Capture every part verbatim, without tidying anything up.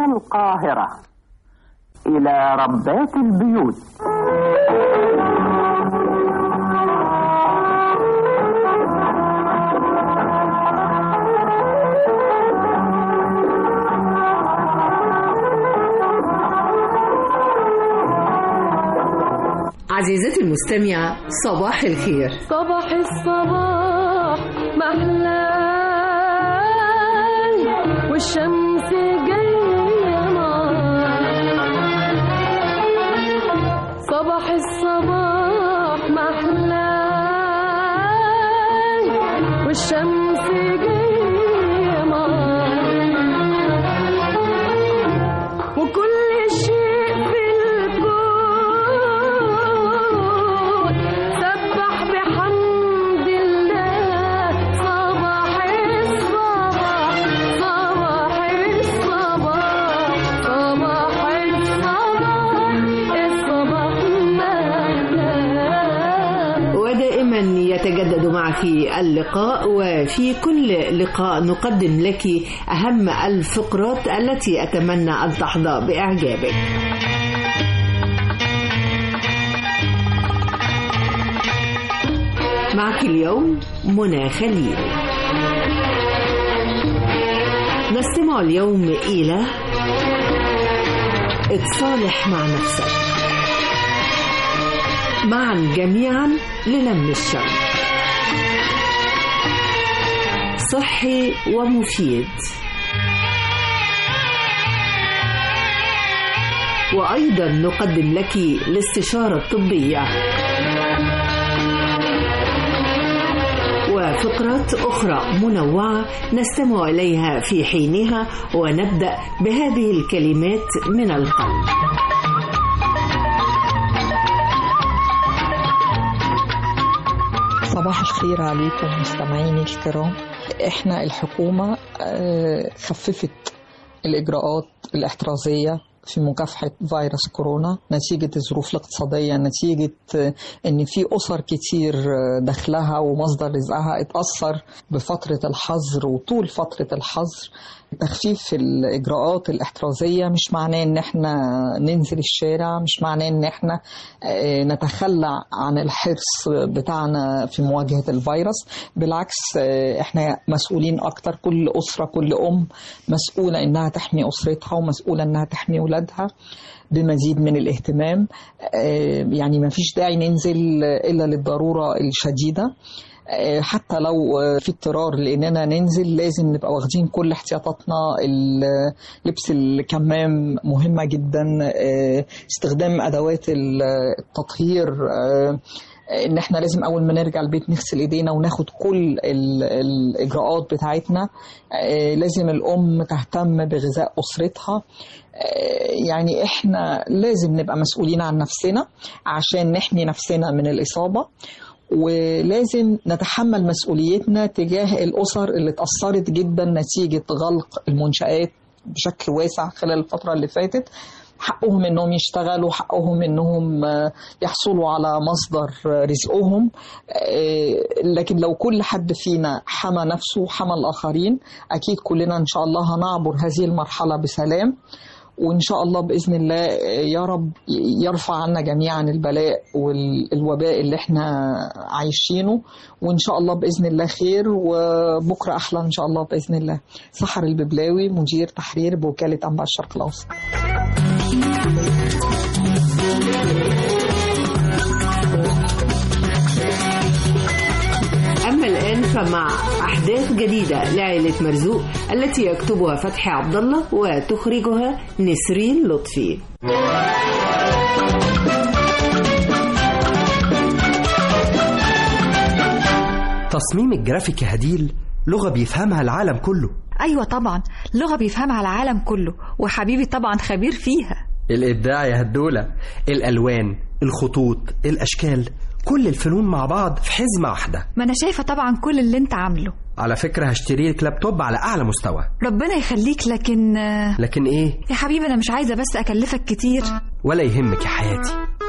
القاهرة إلى ربات البيوت. عزيزتي المستمعة، صباح الخير. صباح الصباح محلى والشمس جاية نار. صباح الصباح محلى والشمس جاية نار. وكل شيء في يتجدد معك اللقاء، وفي كل لقاء نقدم لك أهم الفقرات التي أتمنى أن تحظى بإعجابك. معك اليوم منى خليل. نستمع اليوم إلى اتصالح مع نفسك، معا جميعا للم الشر، صحي ومفيد. وأيضا نقدم لك الاستشارة الطبية وفقرات أخرى منوعة نستمع إليها في حينها، ونبدأ بهذه الكلمات من القلب. صباح الخير عليكم مستمعيني الكرام. احنا الحكومة خففت الإجراءات الاحترازية في مكافحة فيروس كورونا نتيجة الظروف الاقتصادية، نتيجة ان في أسر كتير دخلها ومصدر رزقها اتأثر بفترة الحظر وطول فترة الحظر. تخفيف الإجراءات الاحترازية مش معناه ان احنا ننزل الشارع، مش معناه ان احنا نتخلى عن الحرص بتاعنا في مواجهة الفيروس. بالعكس احنا مسؤولين اكتر، كل أسرة كل أم مسؤولة انها تحمي أسرتها ومسؤولة انها تحمي ولادها بمزيد من الاهتمام. يعني ما فيش داعي ننزل إلا للضرورة الشديدة، حتى لو في اضطرار لأننا ننزل لازم نبقى واخدين كل احتياطاتنا. لبس الكمام مهمة جدا، استخدام أدوات التطهير، ان احنا لازم اول ما نرجع البيت نغسل ايدينا وناخد كل الاجراءات بتاعتنا. لازم الام تهتم بغذاء اسرتها. يعني احنا لازم نبقى مسؤولين عن نفسنا عشان نحمي نفسنا من الاصابة، ولازم نتحمل مسؤوليتنا تجاه الأسر اللي اتأثرت جدا نتيجة غلق المنشآت بشكل واسع خلال الفترة اللي فاتت. حقهم انهم يشتغلوا، حقهم انهم يحصلوا على مصدر رزقهم، لكن لو كل حد فينا حمى نفسه وحمى الآخرين أكيد كلنا إن شاء الله هنعبر هذه المرحلة بسلام. وإن شاء الله بإذن الله يا رب يرفع عنا جميعا البلاء والوباء اللي احنا عايشينه، وإن شاء الله بإذن الله خير وبكرة أحلى إن شاء الله بإذن الله. سحر الببلاوي، مدير تحرير بوكالة أنباء الشرق الأوسط. أما الآن فمع أحداث جديدة لعائلة مرزوق التي يكتبها فتحي عبد الله وتخرجها نسرين لطفي. تصميم الجرافيك يا هديل لغة بيفهمها العالم كله. أيوة طبعا، لغة بيفهمها العالم كله، وحبيبي طبعا خبير فيها. الإبداع يا هدولة، الألوان، الخطوط، الأشكال، كل الفنون مع بعض في حزمة واحدة. ما أنا شايفة طبعا كل اللي أنت عامله. على فكرة هشتري لك لابتوب على أعلى مستوى. ربنا يخليك. لكن لكن إيه؟ يا حبيبي أنا مش عايزة بس أكلفك كتير. ولا يهمك يا حياتي.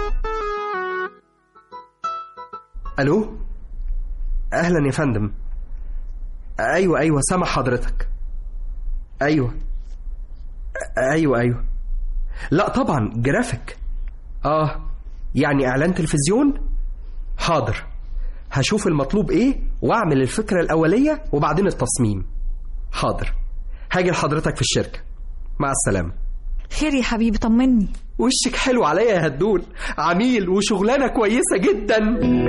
ألو، أهلا يا فندم. أيوة أيوة سامع حضرتك. أيوة ايوه ايوه لا طبعا جرافيك. اه يعني اعلان تلفزيون. حاضر، هشوف المطلوب ايه واعمل الفكرة الاولية وبعدين التصميم. حاضر، هاجي لحضرتك في الشركة. مع السلامة. خير يا حبيبي، طمني. وشك حلو عليا يا هدول، عميل وشغلانة كويسة جدا.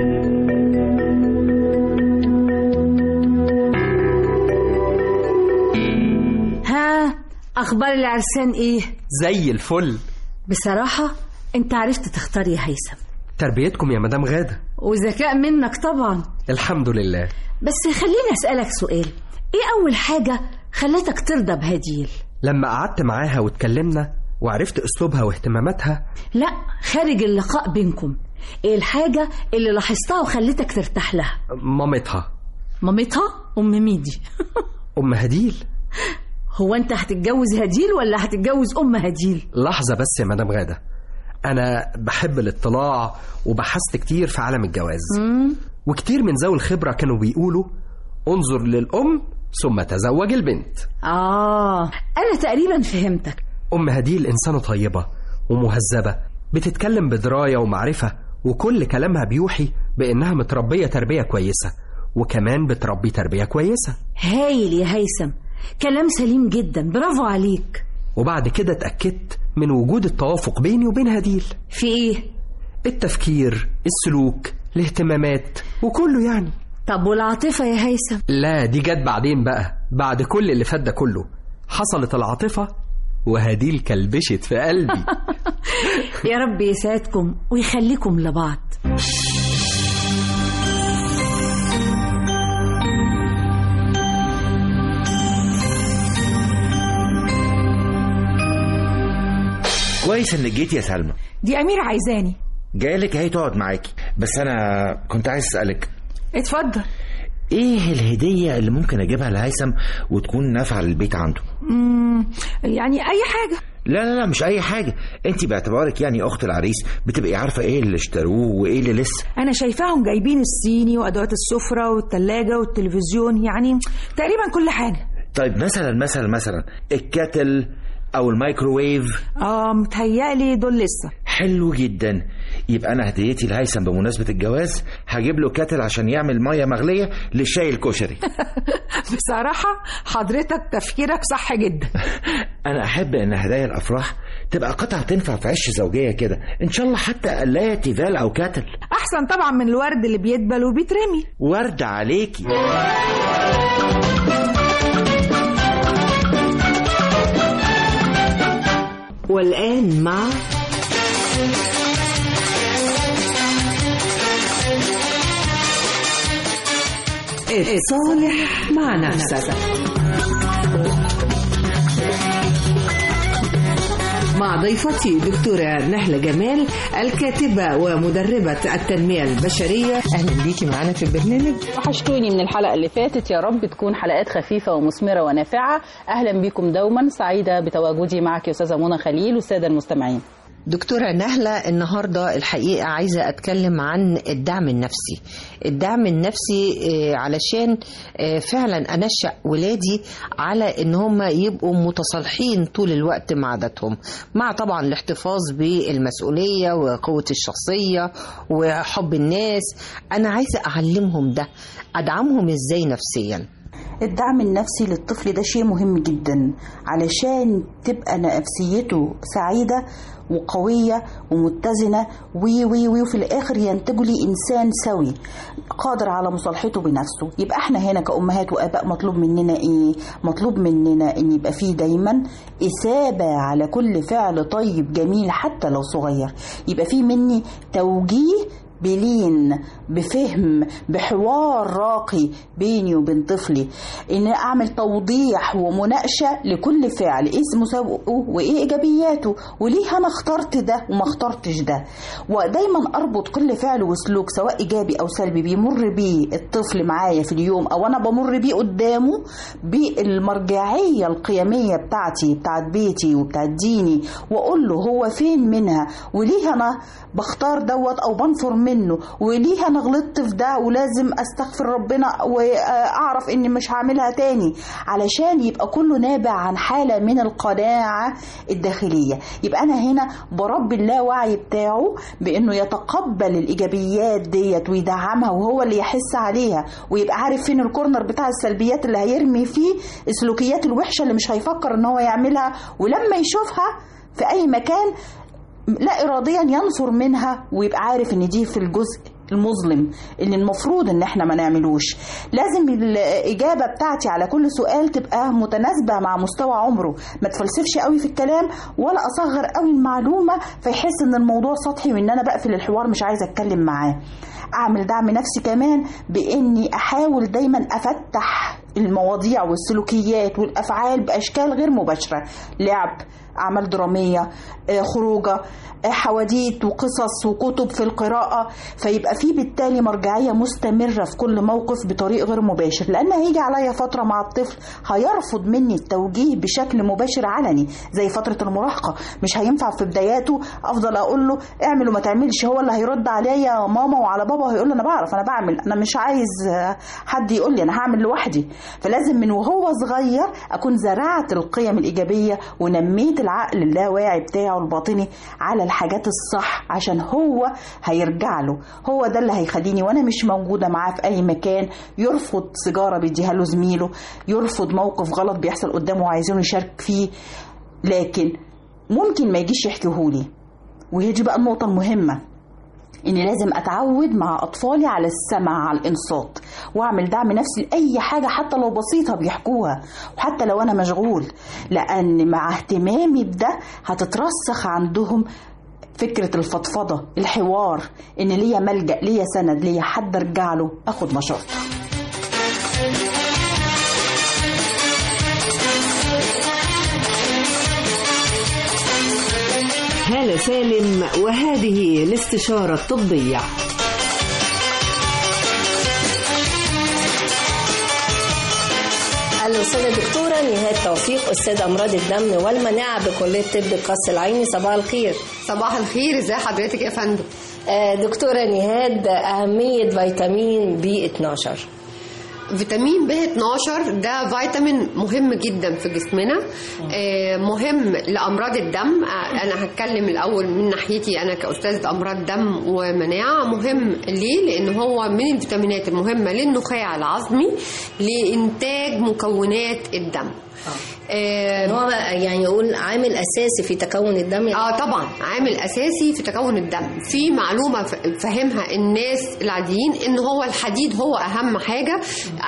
ها، اخبار العرسان ايه؟ زي الفل. بصراحة انت عرفت تختار يا هيثم. تربيتكم يا مدام غادة. وذكاء منك طبعا. الحمد لله. بس خليني اسألك سؤال، ايه اول حاجة خلتك ترضى بهديل؟ لما قعدت معاها واتكلمنا وعرفت اسلوبها واهتماماتها. لا، خارج اللقاء بينكم، ايه الحاجة اللي لاحظتها وخلتك ترتاح لها؟ مامتها. مامتها؟ ام مين دي؟ ام هديل. هو انت هتتجوز هديل ولا هتتجوز ام هديل؟ لحظة بس يا مدام غادة، انا بحب الاطلاع وبحثت كتير في عالم الجواز. مم. وكتير من ذوي الخبرة كانوا بيقولوا انظر للأم ثم تزوج البنت. آه أنا تقريبا فهمتك. أم هديل إنسانة طيبة ومهذبة، بتتكلم بدراية ومعرفة، وكل كلامها بيوحي بأنها متربية تربية كويسة، وكمان بتربي تربية كويسة. هايل يا هيثم، كلام سليم جدا، برافو عليك. وبعد كده اتأكدت من وجود التوافق بيني وبين هديل. في إيه؟ التفكير، السلوك، الاهتمامات، وكله يعني. طب والعاطفة يا هيثم؟ لا دي جت بعدين بقى، بعد كل اللي فات ده كله حصلت العاطفة وهديل كلبشت في قلبي. يا رب يسعدكم ويخليكم لبعض. كويس انك جيتي يا سلمى. دي أميرة عايزاني. جايلك اهي تقعد معاكي، بس انا كنت عايز اسالك. اتفضل. ايه الهديه اللي ممكن اجيبها لهيثم وتكون نافعه للبيت عنده؟ امم يعني اي حاجه. لا لا لا مش اي حاجه، انت باعتبارك يعني اخت العريس بتبقي عارفه ايه اللي اشتروه وايه اللي لسه. انا شايفاهم جايبين الصيني وادوات السفره والثلاجه والتلفزيون، يعني تقريبا كل حاجه. طيب مثلا مثلا مثلا الكاتل او الميكروويف. اه متهيألي دول لسه. حلو جدا، يبقى انا هديتي لهيثم بمناسبه الجواز هجيب له كاتل عشان يعمل ميه مغليه للشاي الكشري. بصراحه حضرتك تفكيرك صح جدا. انا احب ان هدايا الافراح تبقى قطعه تنفع في عش زوجيه كده، ان شاء الله حتى قلايه تيفال او كاتل. احسن طبعا من الورد اللي بيدبل وبيترمي. ورد عليكي. والآن مع اتصالح مع نفسك مع ضيفتي دكتورة نهلة جمال، الكاتبة ومدربة التنمية البشرية. أهلا بيكي معانا في البرنامج. وحشتوني من الحلقة اللي فاتت، يا رب تكون حلقات خفيفة ومثمرة ونافعة. أهلا بكم دوما، سعيدة بتواجدي معك يا أستاذة منى خليل والسادة المستمعين. دكتورة نهلة، النهاردة الحقيقة عايزة أتكلم عن الدعم النفسي. الدعم النفسي علشان فعلا أنشأ ولادي على إن هم يبقوا متصالحين طول الوقت مع ذاتهم، مع طبعا الاحتفاظ بالمسؤولية وقوة الشخصية وحب الناس. أنا عايزة أعلمهم ده، أدعمهم إزاي نفسيا. الدعم النفسي للطفل ده شيء مهم جدا علشان تبقى نفسيته سعيدة وقوية ومتزنة وي وي وي وفي الآخر ينتج لي إنسان سوي قادر على مصالحته بنفسه. يبقى احنا هنا كأمهات وآباء مطلوب مننا إيه؟ مطلوب مننا إن يبقى فيه دايما إثابة على كل فعل طيب جميل حتى لو صغير، يبقى فيه مني توجيه بلين، بفهم، بحوار راقي بيني وبين طفلي، ان اعمل توضيح ومناقشه لكل فعل، ايه مساوئه وايه ايجابياته وليه انا اخترت ده وما اخترتش ده. ودايما اربط كل فعل وسلوك سواء ايجابي او سلبي بيمر بيه الطفل معايا في اليوم او انا بمر بيه قدامه بالمرجعيه القيميه بتاعتي بتاعت بيتي وبتاعت ديني، واقول له هو فين منها وليه انا بختار دوت او بنفر منه، وليه انا غلطت في ده ولازم استغفر ربنا واعرف اني مش هعملها تاني، علشان يبقى كله نابع عن حالة من القناعة الداخلية. يبقى انا هنا بربي اللاوعي بتاعه بانه يتقبل الايجابيات ديت ويدعمها وهو اللي يحس عليها، ويبقى عارف فين الكورنر بتاع السلبيات اللي هيرمي فيه السلوكيات الوحشة اللي مش هيفكر ان هو يعملها، ولما يشوفها في اي مكان لا اراديا ينصر منها ويبقى عارف ان دي في الجزء المظلم اللي المفروض ان احنا ما نعملوش. لازم الاجابه بتاعتي على كل سؤال تبقى متناسبه مع مستوى عمره، ما تفلسفش قوي في الكلام ولا اصغر قوي المعلومه فيحس ان الموضوع سطحي وان انا بقفل الحوار مش عايزه اتكلم معاه. اعمل دعم نفسي كمان باني احاول دايما افتح المواضيع والسلوكيات والافعال باشكال غير مباشره، لعب، أعمال درامية، خروجة، حواديت وقصص وكتب في القراءة، فيبقى فيه بالتالي مرجعية مستمرة في كل موقف بطريق غير مباشر، لأن هيجي عليا فترة مع الطفل هيرفض مني التوجيه بشكل مباشر علني زي فترة المراهقة. مش هينفع في بداياته أفضل أقول له اعمل وما تعملش، هو اللي هيرد عليا ماما وعلى بابا وهيقول له أنا بعرف أنا بعمل، أنا مش عايز حد يقول لي أنا هعمل لوحدي. فلازم من وهو صغير أكون زرعت القيم الإيجابية ونميت العقل اللاواعي بتاعه الباطني على الحاجات الصح، عشان هو هيرجع له، هو ده اللي هيخليني وانا مش موجودة معاه في اي مكان يرفض سيجارة بيديها له زميله، يرفض موقف غلط بيحصل قدامه وعايزينه يشارك فيه لكن ممكن ما يجيش يحكيهولي. وهي دي بقى النقطة المهمة، اني لازم اتعود مع اطفالي على السمع، على الانصات، واعمل دعم نفسي لاي حاجه حتى لو بسيطه بيحكوها وحتى لو انا مشغول، لان مع اهتمامي بده هتترسخ عندهم فكره الفضفضه، الحوار، ان ليا ملجأ، ليا سند، ليا حد ارجع له اخد نشاط. هالة سالم، وهذه الاستشارة الطبية. الأستاذة الدكتورة نهاد توفيق، أستاذ أمراض الدم والمناعة بكلية طب القصر العيني. صباح الخير. صباح الخير، ازي حضرتك يا فندم؟ دكتورة نهاد، أهمية فيتامين بي اتناشر. فيتامين بي اتناشر ده فيتامين مهم جدا في جسمنا، مهم لأمراض الدم. أنا هتكلم الأول من ناحيتي أنا كأستاذ أمراض دم ومناعة. مهم ليه؟ لأن هو من الفيتامينات المهمة للنخاع العظمي لإنتاج مكونات الدم. آه هو يعني يقول عامل اساسي في تكون الدم. اه طبعا عامل اساسي في تكون الدم. في معلومه فهمها الناس العاديين ان هو الحديد هو اهم حاجه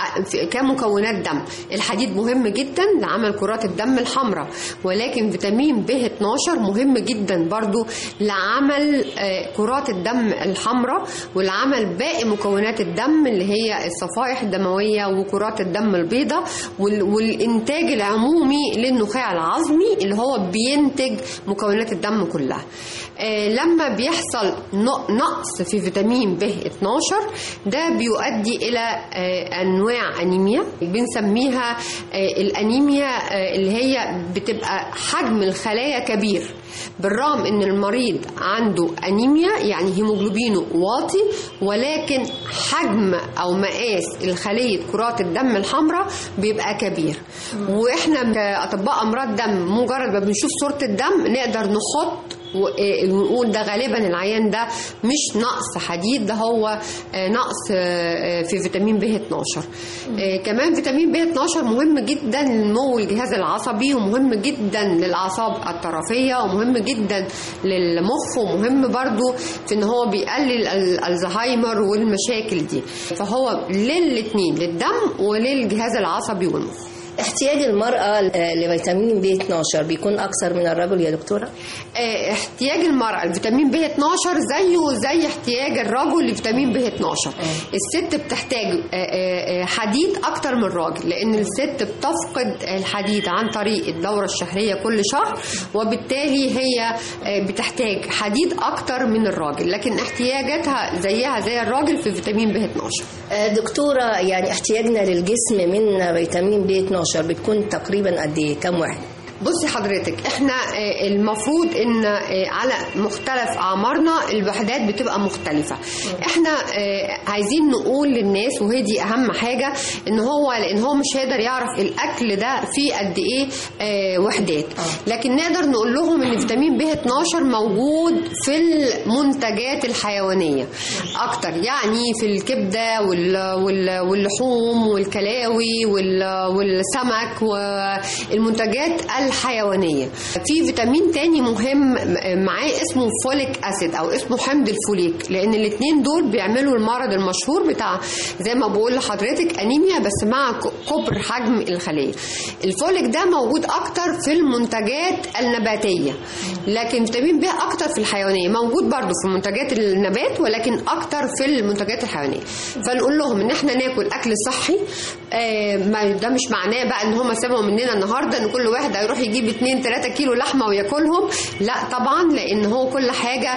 كمكونات دم. الحديد مهم جدا لعمل كرات الدم الحمراء، ولكن فيتامين بي اتناشر مهم جدا برضو لعمل كرات الدم الحمراء ولعمل باقي مكونات الدم اللي هي الصفائح الدمويه وكرات الدم البيضاء والانتاج العمومي للنخاع العظمي اللي هو بينتج مكونات الدم كلها. آه لما بيحصل نقص في فيتامين بي اتناشر ده بيؤدي الى آه انواع انيميا بنسميها آه الانيميا آه اللي هي بتبقى حجم الخلايا كبير، بالرغم ان المريض عنده انيميا يعني هيموجلوبينه واطي، ولكن حجم او مقاس الخليه كرات الدم الحمراء بيبقى كبير. واحنا كاطباء امراض دم مجرد ما بنشوف صوره الدم نقدر نحط ونقول ده غالبا العيان ده مش نقص حديد، ده هو نقص في فيتامين بي اتناشر. كمان فيتامين بي اتناشر مهم جدا لنمو الجهاز العصبي، ومهم جدا للاعصاب الطرفيه، ومهم جدا للمخ، ومهم برضو في ان هو بيقلل الزهايمر والمشاكل دي. فهو للاثنين، للدم وللجهاز العصبي والمخ. احتياج المرأة لفيتامين بي اتناشر بيكون أكثر من الرجل يا دكتورة؟ اه احتياج المرأة لفيتامين بي اتناشر زيه زي احتياج الرجل لفيتامين بي اتناشر. اه. الست بتحتاج اه اه حديد أكتر من الراجل، لأن الست بتفقد الحديد عن طريق الدورة الشهرية كل شهر، وبالتالي هي اه بتحتاج حديد أكتر من الراجل، لكن احتياجاتها زيها زي الراجل في فيتامين بي اتناشر. اه دكتورة، يعني احتياجنا للجسم من فيتامين بي اتناشر بتكون تقريبا قد ايه؟ كم واحد؟ بصي حضرتك، احنا المفروض ان على مختلف اعمارنا الوحدات بتبقى مختلفه. احنا عايزين نقول للناس، وهي دي اهم حاجه، ان هو لان هو مش هيقدر يعرف الاكل ده فيه قد ايه وحدات، لكن نقدر نقول لهم ان فيتامين ب اتناشر موجود في المنتجات الحيوانيه اكتر، يعني في الكبده واللحوم والكلاوي والسمك والمنتجات الحيوانيه. في فيتامين تاني مهم معاه اسمه فوليك اسيد او اسمه حمض الفوليك، لان الاثنين دول بيعملوا المرض المشهور بتاع زي ما بقول لحضرتك انيميا، بس مع كبر حجم الخليه. الفوليك ده موجود اكتر في المنتجات النباتيه، لكن فيتامين ب اكتر في الحيوانيه، موجود برضو في منتجات النبات ولكن اكتر في المنتجات الحيوانيه. فنقول لهم ان احنا ناكل اكل صحي. آه ده مش معناه بقى ان هم سمعوا مننا النهارده ان كل واحد هيروح يجيب اتنين تلاتة كيلو لحمه وياكلهم، لا طبعا، لان هو كل حاجه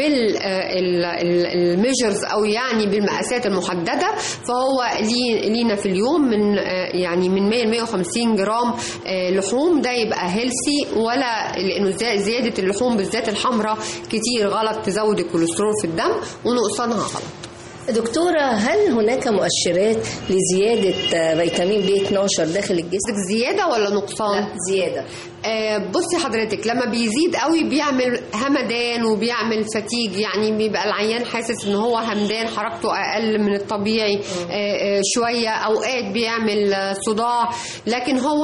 بالميجرز او يعني بالمقاسات المحدده. فهو لينا في اليوم من يعني من مية ل مية وخمسين جرام لحوم، ده يبقى هيلسي، ولا لانه زياده اللحوم بالذات الحمراء كتير غلط، تزود الكوليسترول في الدم، ونقصانها غلط. دكتورة، هل هناك مؤشرات لزيادة فيتامين ب اتناشر داخل الجسم؟ زيادة ولا نقصان؟ لا زيادة. آه بصي حضرتك، لما بيزيد قوي بيعمل همدان وبيعمل فتيج، يعني بيبقى العيان حاسس ان هو همدان، حركته اقل من الطبيعي آه آه شوية، اوقات بيعمل صداع. لكن هو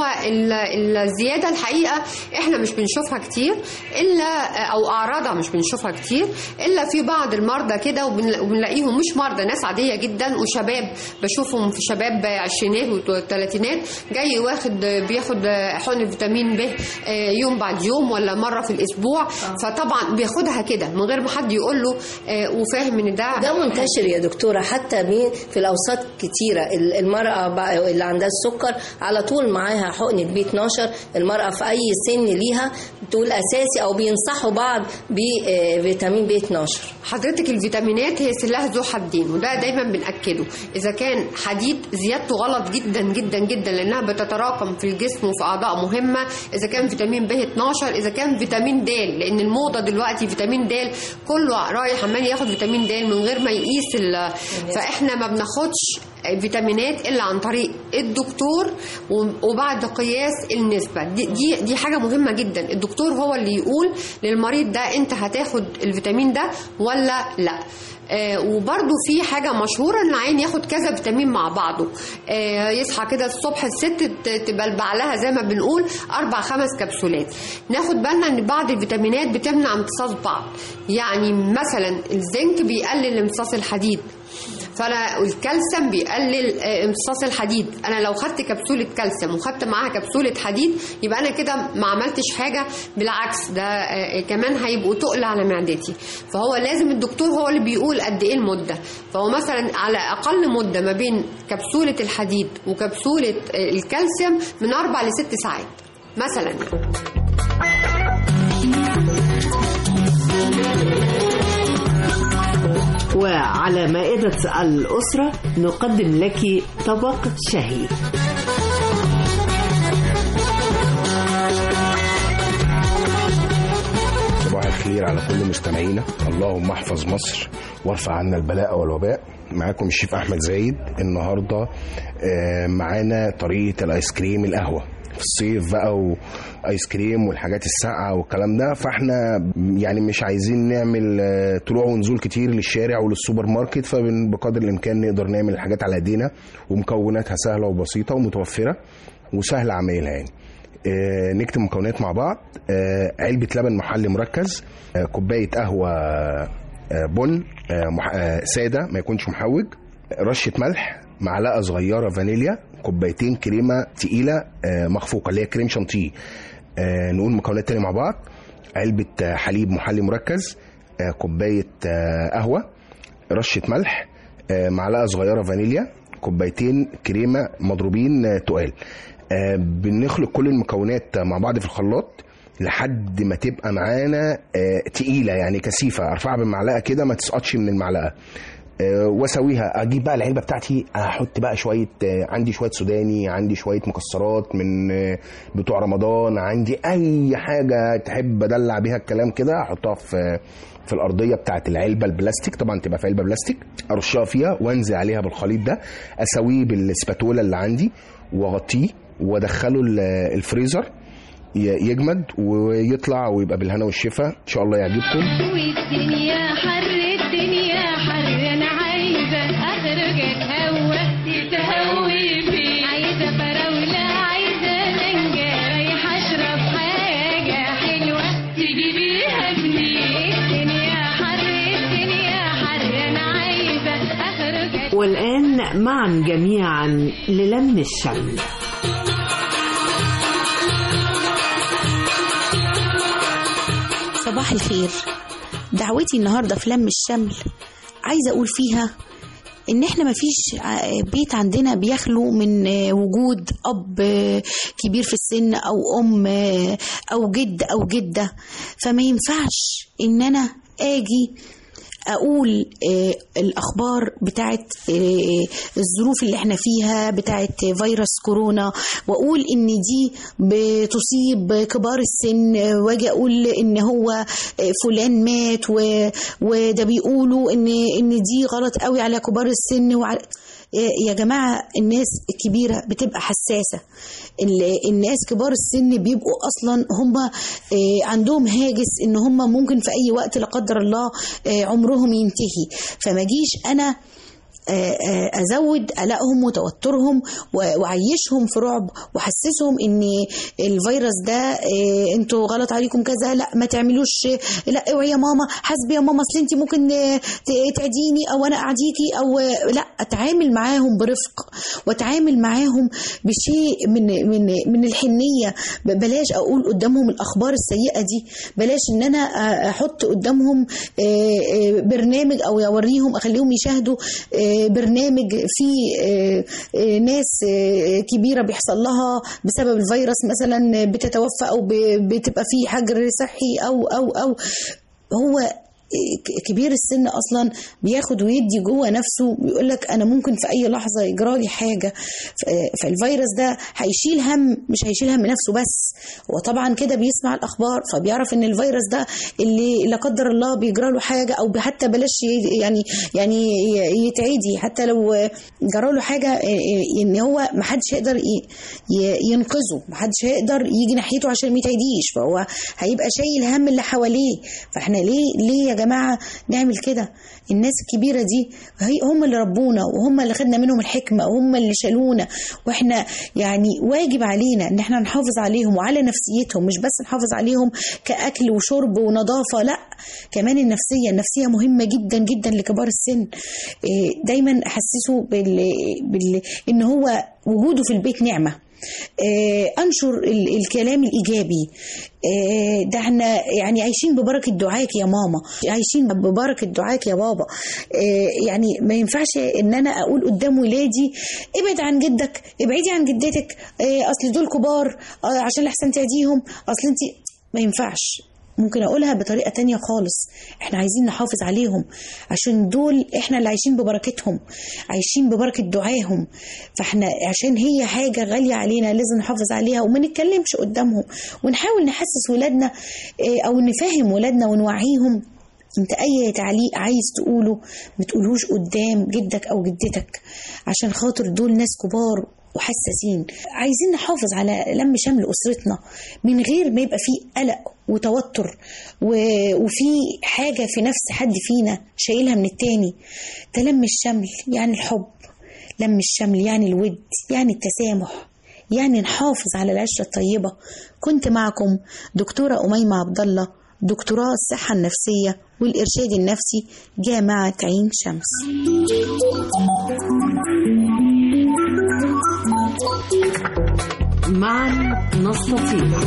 الزيادة الحقيقة احنا مش بنشوفها كتير، الا او اعراضها مش بنشوفها كتير الا في بعض المرضى كده، وبنلاقيهم مش مرضى، ناس عادية جدا وشباب، بشوفهم في شباب عشرينات وثلاثينات جاي واخد بياخد حقن فيتامين ب يوم بعد يوم ولا مرة في الأسبوع. فطبعا بياخدها كده من غير ما حد يقول له، وفاهم ان ده ده منتشر يا دكتورة حتى في الأوساط كتيرة. المرأة اللي عندها السكر على طول معاها حقنة ب اتناشر، المرأة في أي سن ليها تقول أساسي، أو بينصحوا بعض بفيتامين ب اتناشر. حضرتك الفيتامينات هي سلاح ذو حدين، وده دايما بنأكده. إذا كان حديد زيادته غلط جدا جدا جدا، لأنها بتتراكم في الجسم وفي أعضاء مهمة. إذا كان فيتامين ب اتناشر، إذا كان فيتامين د، لأن الموضة دلوقتي فيتامين د، كله رايح عمال ياخد فيتامين د من غير ما يقيس. فإحنا ما بناخدش فيتامينات إلا عن طريق الدكتور وبعد قياس النسبة. دي, دي دي حاجة مهمة جدا. الدكتور هو اللي يقول للمريض ده أنت هتاخد الفيتامين ده ولا لا. آه وبرضو في حاجة مشهورة ان العين ياخد كذا فيتامين مع بعضه. آه يصحى كده الصبح الست تبلبع لها زي ما بنقول اربع خمس كبسولات. ناخد بالنا ان بعض الفيتامينات بتمنع امتصاص بعض، يعني مثلا الزنك بيقلل امتصاص الحديد، فانا الكالسيوم بيقلل امتصاص الحديد. انا لو خدت كبسوله كالسيوم وخدت معاها كبسوله حديد يبقى انا كده ما عملتش حاجه، بالعكس ده كمان هيبقوا تقل على معدتي. فهو لازم الدكتور هو اللي بيقول قد ايه المده. فهو مثلا على اقل مده ما بين كبسوله الحديد وكبسوله الكالسيوم من اربع لست ساعات مثلا. وعلى مائدة الأسرة نقدم لك طبق شهي. صباح الخير على كل مستمعينا. اللهم احفظ مصر وارفع عنا البلاء والوباء. معاكم الشيف أحمد زايد. النهاردة معانا طريقة الآيس كريم القهوة في الصيف بقى، وايس كريم والحاجات الساقعه والكلام ده. فاحنا يعني مش عايزين نعمل طلوع ونزول كتير للشارع وللسوبر ماركت، فبقدر الامكان نقدر نعمل الحاجات على ايدينا، ومكوناتها سهله وبسيطه ومتوفره وسهل عمايلها. يعني اه نكتب مكونات مع بعض. اه علبه لبن محلي مركز، اه كوبايه قهوه اه بن اه ساده ما يكونش محوج، رشه ملح، معلقه صغيره فانيليا، كوبايتين كريمه تقيله مخفوقه اللي هي كريم شانتيه. نقول مكونات تاني مع بعض. علبه حليب محلي مركز، كوبايه قهوه، رشه ملح، معلقه صغيره فانيليا، كوبايتين كريمه مضروبين تقال. بنخلط كل المكونات مع بعض في الخلاط لحد ما تبقى معانا تقيله، يعني كثيفه. ارفعها بالمعلقه كده ما تسقطش من المعلقه. أه واسويها. اجيب بقى العلبه بتاعتي، احط بقى شويه، أه عندي شويه سوداني، عندي شويه مكسرات من أه بتوع رمضان، عندي اي حاجه تحب ادلع بيها الكلام كده، احطها في في الارضيه بتاعت العلبه البلاستيك، طبعا تبقى في علبه بلاستيك، ارشها فيها وانزل عليها بالخليط ده، اسويه بالسباتولا اللي عندي واغطيه وادخله الفريزر يجمد ويطلع ويبقى بالهنا والشفا. ان شاء الله يعجبكم. والدنيا حر، الدنيا حر، انا عايزه اخرج اتهوى تتهوي فيه، عايزه فراوله، عايزه مانجا، رايحه اشرب حاجه حلوه تجيبيها منين. الدنيا حر، الدنيا حر، انا عايزه اخرج. والآن معا جميعا للم الشمل. صباح الخير. دعوتي النهاردة في لم الشمل عايزة أقول فيها إن إحنا مفيش بيت عندنا بيخلو من وجود أب كبير في السن أو أم أو جد أو جدة، فما ينفعش إن أنا آجي أقول آه الأخبار بتاعت آه الظروف اللي احنا فيها بتاعت فيروس كورونا، وأقول إن دي بتصيب كبار السن، واجي أقول إن هو آه فلان مات وده بيقولوا إن إن دي غلط قوي على كبار السن. وعلى يا جماعة الناس الكبيرة بتبقى حساسة، الناس كبار السن بيبقوا أصلا هم عندهم هاجس إن هم ممكن في أي وقت لا قدر الله عمرهم ينتهي، فما جيش أنا أزود قلقهم وتوترهم وعيشهم في رعب وحسسهم ان الفيروس ده انتوا غلط عليكم كذا، لا ما تعملوش، لا اوعي يا ماما، حسبي يا ماما، اصل انت ممكن تعديني او انا اعديكي، او لا، اتعامل معاهم برفق واتعامل معاهم بشيء من من من الحنيه. بلاش اقول قدامهم الاخبار السيئه دي، بلاش ان انا احط قدامهم برنامج او اوريهم اخليهم يشاهدوا برنامج فيه ناس كبيرة بيحصل لها بسبب الفيروس مثلا بتتوفى أو بتبقى فيه حجر صحي أو أو أو هو كبير السن أصلا بياخد ويدي جوه نفسه، بيقول لك أنا ممكن في أي لحظة يجرالي حاجة. فالفيروس ده هيشيل هم، مش هيشيل هم نفسه بس، هو طبعا كده بيسمع الأخبار فبيعرف إن الفيروس ده اللي لا قدر الله بيجراله حاجة، أو حتى بلاش يعني يعني يتعدي، حتى لو جراله حاجة إن هو محدش يقدر ينقذه، محدش يقدر يجي ناحيته عشان ما يتعديش، فهو هيبقى شايل هم اللي حواليه. فإحنا ليه ليه يا جماعة نعمل كده؟ الناس الكبيرة دي هم اللي ربونا وهم اللي خدنا منهم الحكمة وهم اللي شالونا، واحنا يعني واجب علينا ان احنا نحافظ عليهم وعلى نفسيتهم، مش بس نحافظ عليهم كأكل وشرب ونظافة، لا، كمان النفسية. النفسية مهمة جدا جدا لكبار السن. دايما احسسه بال... بال... ان هو وجوده في البيت نعمة. انشر الكلام الايجابي ده، احنا يعني عايشين ببركه دعاك يا ماما، عايشين ببركه دعاك يا بابا. يعني ما ينفعش ان انا اقول قدام ولادي ابعد عن جدك، ابعدي عن جدتك، اصل دول كبار عشان لحسن تعديهم، اصل انت، ما ينفعش. ممكن أقولها بطريقة تانية خالص، احنا عايزين نحافظ عليهم عشان دول احنا اللي عايشين ببركتهم، عايشين ببركة دعاهم، فاحنا عشان هي حاجة غالية علينا لازم نحافظ عليها وما نتكلمش قدامهم، ونحاول نحسس ولادنا او نفهم ولادنا ونوعيهم. انت اي تعليق عايز تقوله ما تقولوش قدام جدك او جدتك، عشان خاطر دول ناس كبار وحساسين. عايزين نحافظ على لم شمل أسرتنا من غير ما يبقى فيه قلق وتوتر وفي حاجة في نفس حد فينا شايلها من التاني. ده لم الشمل يعني الحب، لم الشمل يعني الود، يعني التسامح، يعني نحافظ على العشرة الطيبة. كنت معكم دكتورة أميمة عبد الله، دكتوراه الصحة النفسية والإرشاد النفسي، جامعة عين شمس. معا نستطيع.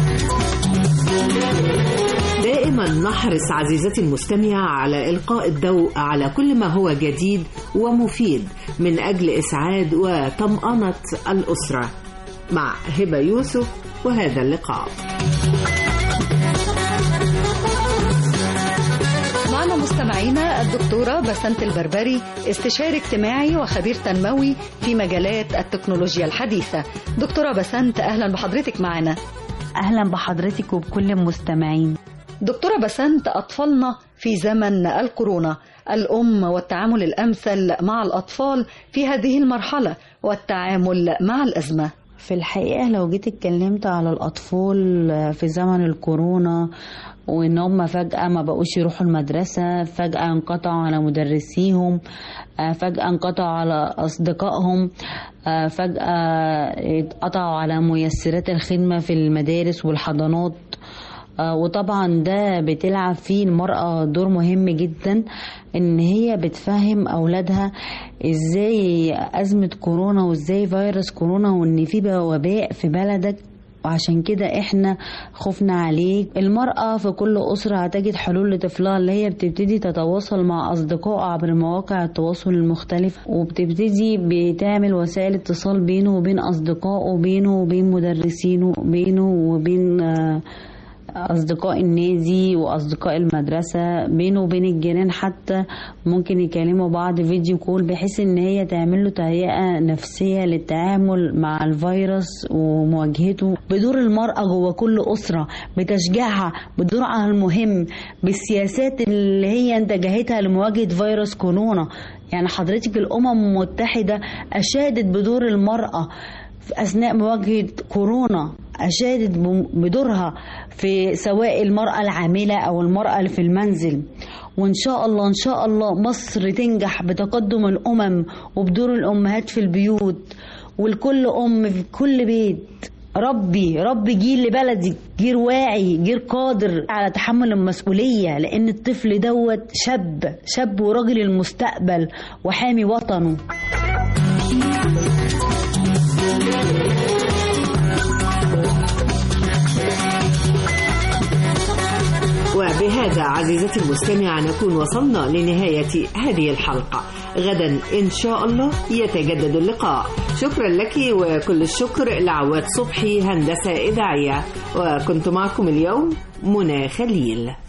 دائما نحرص عزيزتي المستمعة على إلقاء الضوء على كل ما هو جديد ومفيد من أجل إسعاد وطمأنة الأسرة. مع هبة يوسف وهذا اللقاء. معنا مستمعين مستمعينا الدكتورة بسنت البربري، استشاري اجتماعي وخبير تنموي في مجالات التكنولوجيا الحديثة. دكتورة بسنت أهلا بحضرتك معنا. أهلا بحضرتك وبكل المستمعين. دكتورة بسنت، أطفالنا في زمن الكورونا، الأم والتعامل الأمثل مع الأطفال في هذه المرحلة والتعامل مع الأزمة. في الحقيقة لو جيت اتكلمت على الأطفال في زمن الكورونا وإن هم فجأة ما بقوش يروحوا المدرسة، فجأة انقطعوا على مدرسيهم، فجأة انقطعوا على أصدقائهم، فجأة اتقطعوا على ميسرات الخدمة في المدارس والحضانات. وطبعا ده بتلعب فيه المرأة دور مهم جدا، ان هي بتفهم اولادها ازاي ازمة كورونا وازاي فيروس كورونا وان في وباء في بلدك، وعشان كده احنا خفنا عليك. المرأة في كل أسرة هتجد حلول لطفلها، اللي هي بتبتدي تتواصل مع أصدقائها عبر مواقع التواصل المختلفة، وبتبتدي بتعمل وسائل اتصال بينه وبين أصدقائه، بينه وبين مدرسينه، بينه وبين آه أصدقاء النادي وأصدقاء المدرسة، بينه وبين الجيران، حتى ممكن يكلموا بعض فيديو كول، بحيث إن هي تعمل له تهيئة نفسية للتعامل مع الفيروس ومواجهته. بدور المرأة جوه كل أسرة، بتشجيعها، بدورها المهم، بالسياسات اللي هي انتجهتها لمواجهة فيروس كورونا. يعني حضرتك الأمم المتحدة أشادت بدور المرأة أثناء مواجهة كورونا، أشادت بدورها في سواء المرأة العاملة أو المرأة اللي في المنزل. وإن شاء الله إن شاء الله مصر تنجح بتقدم الأمم وبدور الأمهات في البيوت، والكل أم في كل بيت. ربي ربي جيل لبلدي، جيل واعي، جيل قادر على تحمل المسؤولية، لأن الطفل دوت شاب شاب وراجل المستقبل وحامي وطنه. وبهذا عزيزتي المستمعة نكون وصلنا لنهاية هذه الحلقة. غدا إن شاء الله يتجدد اللقاء. شكرا لك وكل الشكر لعواد صبحي هندسة إذاعية، وكنت معكم اليوم منى خليل.